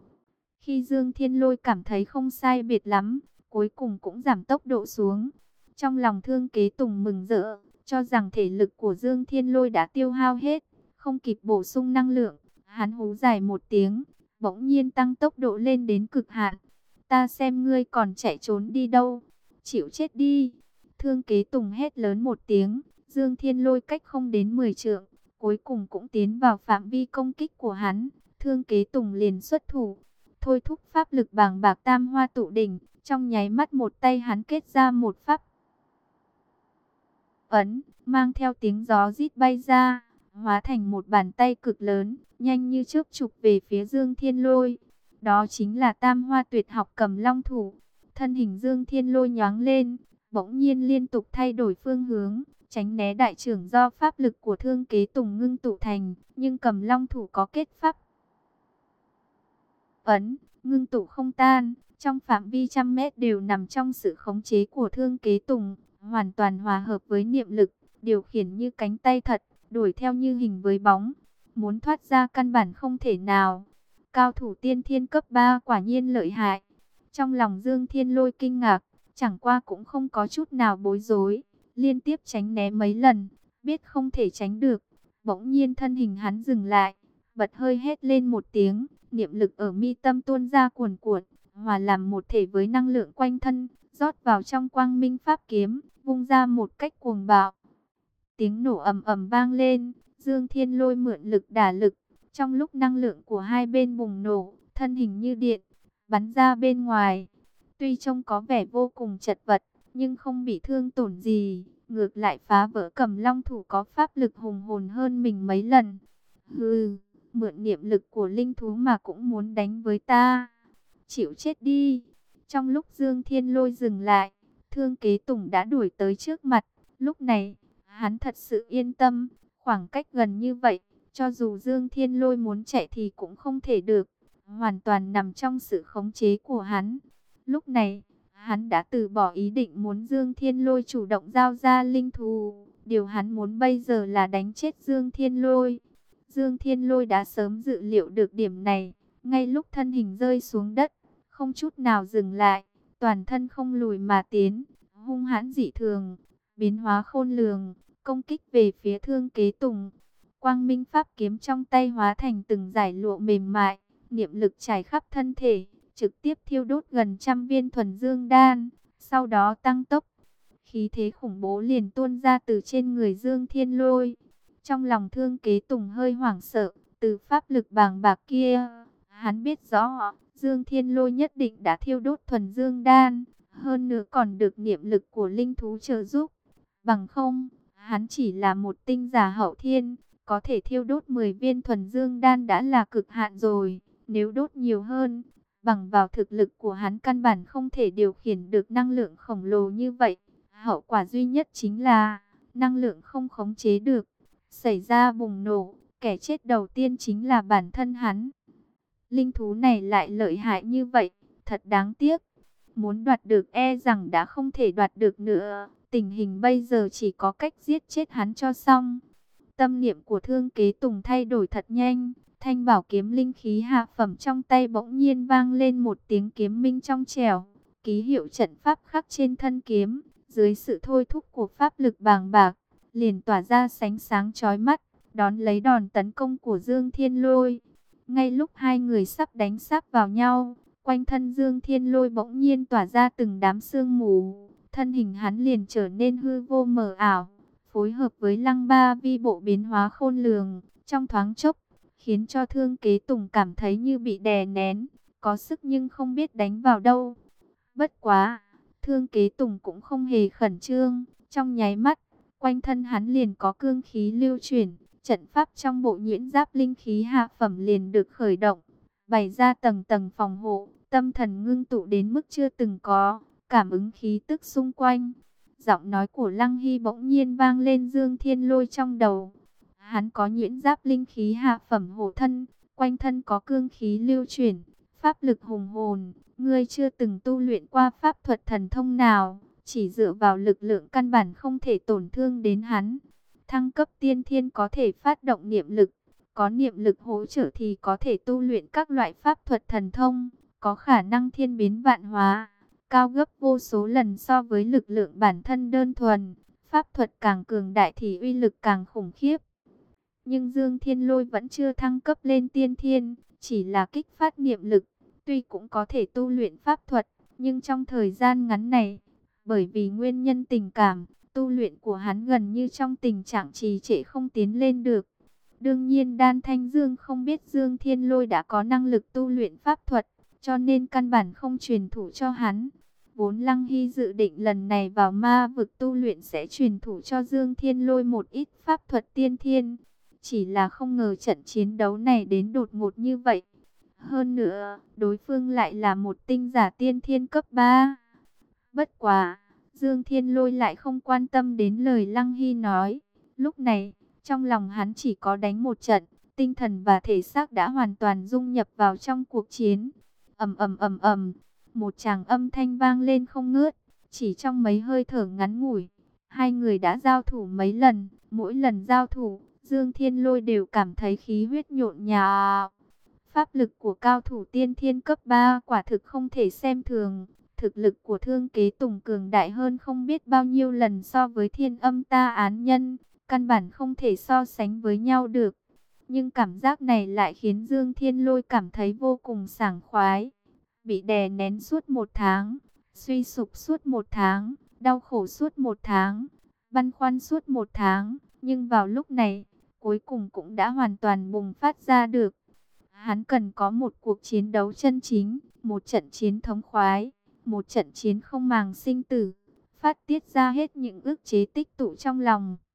Khi Dương Thiên Lôi cảm thấy không sai biệt lắm, cuối cùng cũng giảm tốc độ xuống. Trong lòng Thương Kế Tùng mừng rỡ, cho rằng thể lực của Dương Thiên Lôi đã tiêu hao hết, không kịp bổ sung năng lượng. Hắn hú dài một tiếng, bỗng nhiên tăng tốc độ lên đến cực hạn. Ta xem ngươi còn chạy trốn đi đâu, chịu chết đi. Thương Kế Tùng hét lớn một tiếng, Dương Thiên Lôi cách không đến mười trượng, cuối cùng cũng tiến vào phạm vi công kích của hắn. Thương Kế Tùng liền xuất thủ, thôi thúc pháp lực bàng bạc Tam Hoa Tụ Đỉnh, trong nháy mắt một tay hắn kết ra một pháp ấn, mang theo tiếng gió rít bay ra, hóa thành một bàn tay cực lớn, nhanh như chớp chụp về phía Dương Thiên Lôi. Đó chính là Tam Hoa Tuyệt Học Cầm Long Thủ. Thân hình Dương Thiên Lôi nhoáng lên, bỗng nhiên liên tục thay đổi phương hướng, tránh né đại chưởng do pháp lực của Thương Kế Tùng ngưng tụ thành, nhưng Cầm Long Thủ có kết pháp ấn, ngưng tụ không tan, trong phạm vi trăm mét đều nằm trong sự khống chế của Thương Kế Tùng, hoàn toàn hòa hợp với niệm lực, điều khiển như cánh tay thật, đuổi theo như hình với bóng, muốn thoát ra căn bản không thể nào. Cao thủ tiên thiên cấp ba quả nhiên lợi hại. Trong lòng Dương Thiên Lôi kinh ngạc, chẳng qua cũng không có chút nào bối rối, liên tiếp tránh né mấy lần, biết không thể tránh được. Bỗng nhiên thân hình hắn dừng lại, bật hơi hét lên một tiếng, niệm lực ở mi tâm tuôn ra cuồn cuộn, hòa làm một thể với năng lượng quanh thân, rót vào trong Quang Minh Pháp Kiếm, vung ra một cách cuồng bạo. Tiếng nổ ầm ầm vang lên, Dương Thiên Lôi mượn lực đả lực, trong lúc năng lượng của hai bên bùng nổ, thân hình như điện bắn ra bên ngoài. Tuy trông có vẻ vô cùng chật vật, nhưng không bị thương tổn gì, ngược lại phá vỡ Cầm Long Thủ có pháp lực hùng hồn hơn mình mấy lần. Hừ, mượn niệm lực của linh thú mà cũng muốn đánh với ta, chịu chết đi. Trong lúc Dương Thiên Lôi dừng lại, Thương Kế Tùng đã đuổi tới trước mặt. Lúc này, hắn thật sự yên tâm, khoảng cách gần như vậy, cho dù Dương Thiên Lôi muốn chạy thì cũng không thể được, hoàn toàn nằm trong sự khống chế của hắn. Lúc này, hắn đã từ bỏ ý định muốn Dương Thiên Lôi chủ động giao ra linh thú, điều hắn muốn bây giờ là đánh chết Dương Thiên Lôi. Dương Thiên Lôi đã sớm dự liệu được điểm này, ngay lúc thân hình rơi xuống đất, không chút nào dừng lại, toàn thân không lùi mà tiến, hung hãn dị thường, biến hóa khôn lường, công kích về phía Thương Kế Tùng. Quang Minh Pháp Kiếm trong tay hóa thành từng dải lụa mềm mại, niệm lực trải khắp thân thể, trực tiếp thiêu đốt gần trăm viên thuần dương đan, sau đó tăng tốc. Khí thế khủng bố liền tuôn ra từ trên người Dương Thiên Lôi. Trong lòng Thương Kế Tùng hơi hoảng sợ, từ pháp lực bàng bạc kia, hắn biết rõ, Dương Thiên Lôi nhất định đã thiêu đốt thuần dương đan, hơn nữa còn được niệm lực của linh thú trợ giúp. Bằng không, hắn chỉ là một tinh giả hậu thiên, có thể thiêu đốt mười viên thuần dương đan đã là cực hạn rồi. Nếu đốt nhiều hơn, bằng vào thực lực của hắn căn bản không thể điều khiển được năng lượng khổng lồ như vậy. Hậu quả duy nhất chính là năng lượng không khống chế được, xảy ra bùng nổ, kẻ chết đầu tiên chính là bản thân hắn. Linh thú này lại lợi hại như vậy, thật đáng tiếc. Muốn đoạt được e rằng đã không thể đoạt được nữa, tình hình bây giờ chỉ có cách giết chết hắn cho xong. Tâm niệm của Thương Kế Tùng thay đổi thật nhanh, thanh bảo kiếm linh khí hạ phẩm trong tay bỗng nhiên vang lên một tiếng kiếm minh trong trẻo, ký hiệu trận pháp khắc trên thân kiếm, dưới sự thôi thúc của pháp lực bàng bạc, liền tỏa ra ánh sáng chói mắt, đón lấy đòn tấn công của Dương Thiên Lôi. Ngay lúc hai người sắp đánh sắp vào nhau, quanh thân Dương Thiên Lôi bỗng nhiên tỏa ra từng đám sương mù, thân hình hắn liền trở nên hư vô mờ ảo, phối hợp với lăng ba vi bộ biến hóa khôn lường, trong thoáng chốc, khiến cho Thương Kế Tùng cảm thấy như bị đè nén, có sức nhưng không biết đánh vào đâu. Bất quá, Thương Kế Tùng cũng không hề khẩn trương, trong nháy mắt, quanh thân hắn liền có cương khí lưu chuyển, trận pháp trong bộ nhuyễn giáp linh khí hạ phẩm liền được khởi động, bày ra tầng tầng phòng hộ, tâm thần ngưng tụ đến mức chưa từng có, cảm ứng khí tức xung quanh. Giọng nói của Lăng Hy bỗng nhiên vang lên Dương Thiên Lôi trong đầu. Hắn có nhuyễn giáp linh khí hạ phẩm hộ thân, quanh thân có cương khí lưu chuyển, pháp lực hùng hồn. Ngươi chưa từng tu luyện qua pháp thuật thần thông nào, chỉ dựa vào lực lượng căn bản không thể tổn thương đến hắn. Thăng cấp tiên thiên có thể phát động niệm lực, có niệm lực hỗ trợ thì có thể tu luyện các loại pháp thuật thần thông, có khả năng thiên biến vạn hóa, cao gấp vô số lần so với lực lượng bản thân đơn thuần. Pháp thuật càng cường đại thì uy lực càng khủng khiếp. Nhưng Dương Thiên Lôi vẫn chưa thăng cấp lên tiên thiên, chỉ là kích phát niệm lực. Tuy cũng có thể tu luyện pháp thuật, nhưng trong thời gian ngắn này, bởi vì nguyên nhân tình cảm, tu luyện của hắn gần như trong tình trạng trì trệ không tiến lên được. Đương nhiên Đan Thanh Dương không biết Dương Thiên Lôi đã có năng lực tu luyện pháp thuật, cho nên căn bản không truyền thụ cho hắn. Vốn Lăng Hy dự định lần này vào ma vực tu luyện sẽ truyền thụ cho Dương Thiên Lôi một ít pháp thuật tiên thiên. Chỉ là không ngờ trận chiến đấu này đến đột ngột như vậy. Hơn nữa, đối phương lại là một tinh giả tiên thiên cấp ba. Bất quá, Dương Thiên Lôi lại không quan tâm đến lời Lăng Hy nói. Lúc này, trong lòng hắn chỉ có đánh một trận, tinh thần và thể xác đã hoàn toàn dung nhập vào trong cuộc chiến. Ầm ầm ầm ầm, một tràng âm thanh vang lên không ngớt, chỉ trong mấy hơi thở ngắn ngủi, hai người đã giao thủ mấy lần, mỗi lần giao thủ, Dương Thiên Lôi đều cảm thấy khí huyết nhộn nhạo. Pháp lực của cao thủ tiên thiên cấp ba quả thực không thể xem thường. Thực lực của Thương Kế Tùng cường đại hơn không biết bao nhiêu lần so với Thiên Âm Ta Án Nhân, căn bản không thể so sánh với nhau được. Nhưng cảm giác này lại khiến Dương Thiên Lôi cảm thấy vô cùng sảng khoái. Bị đè nén suốt một tháng, suy sụp suốt một tháng, đau khổ suốt một tháng, băn khoăn suốt một tháng, nhưng vào lúc này, cuối cùng cũng đã hoàn toàn bùng phát ra được. Hắn cần có một cuộc chiến đấu chân chính, một trận chiến thống khoái, một trận chiến không màng sinh tử, phát tiết ra hết những ức chế tích tụ trong lòng.